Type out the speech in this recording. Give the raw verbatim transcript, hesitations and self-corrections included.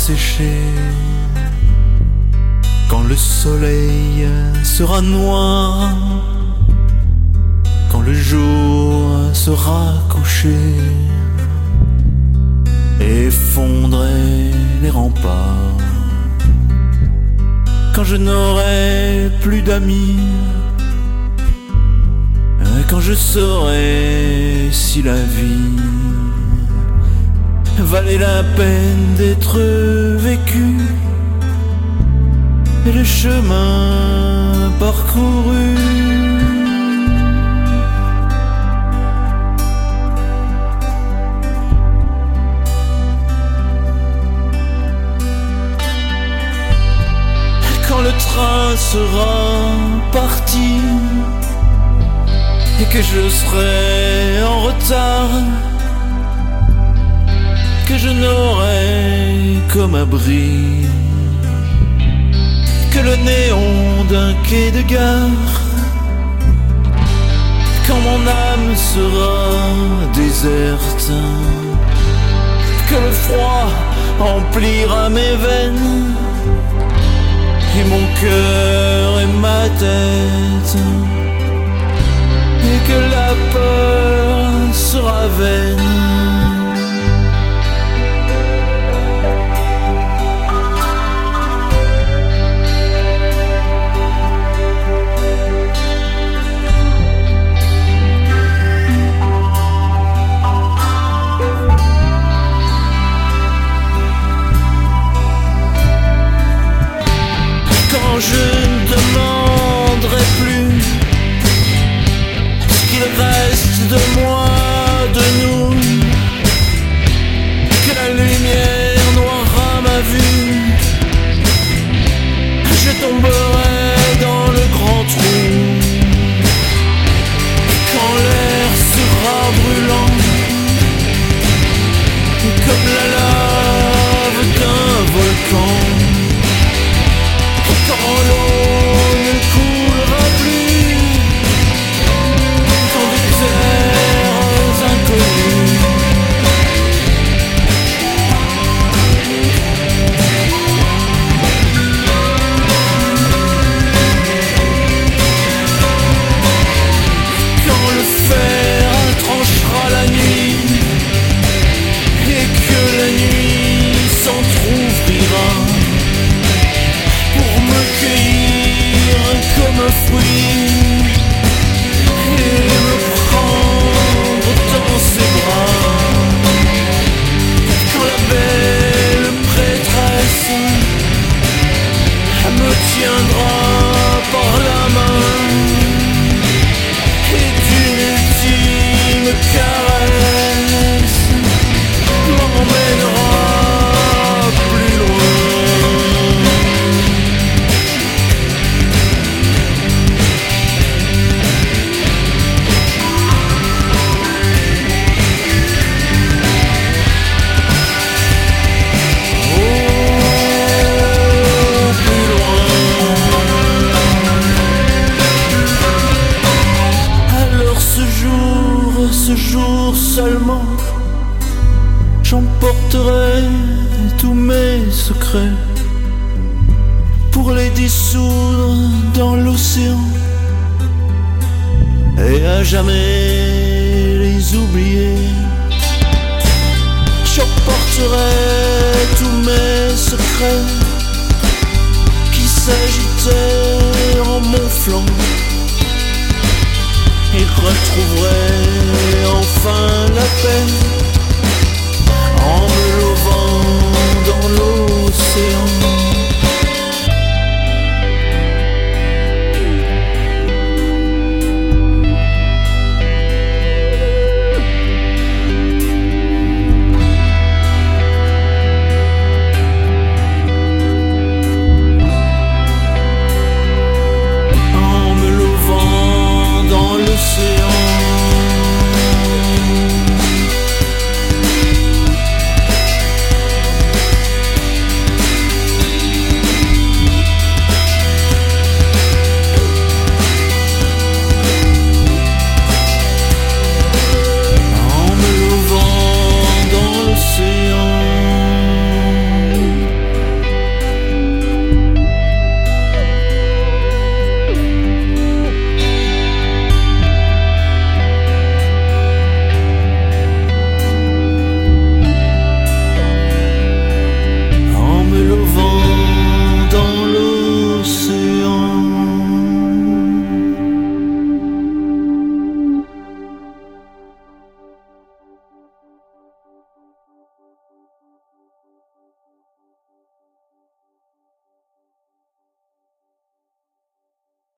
sécher. Quand le soleil sera noir, quand le jour sera couché, effondrer les remparts, quand je n'aurai plus d'amis, quand je saurai si la vie valait la peine d'être vécue et le chemin parcouru. Quand le train sera parti et que je serai en retard, que je n'aurai comme abri que le néon d'un quai de gare, quand mon âme sera déserte, que le froid emplira mes veines et mon cœur et ma tête, et que la peur sera vaine. Quand je ne demanderai plus ce qu'il reste de moi, de nous, que la lumière noiera ma vue, je tomberai dans le grand trou. Quand l'air sera brûlant, comme la lave d'un volcan, quand l'eau ne coulera plus, quand des terres inconnues quand le fer tranchera la nuit et que la nuit s'entr'ouvrira pour me cueillir comme un fruit et me prendre dans ses bras, quand la belle prêtresse me tiendra par la main et d'une ultime caresse m'emmènera plus loin. Ce jour seulement, j'emporterai tous mes secrets pour les dissoudre dans l'océan et à jamais les oublier. J'emporterai tous mes secrets qui s'agitaient en mon flanc et retrouverai enfin la paix en me levant dans l'océan.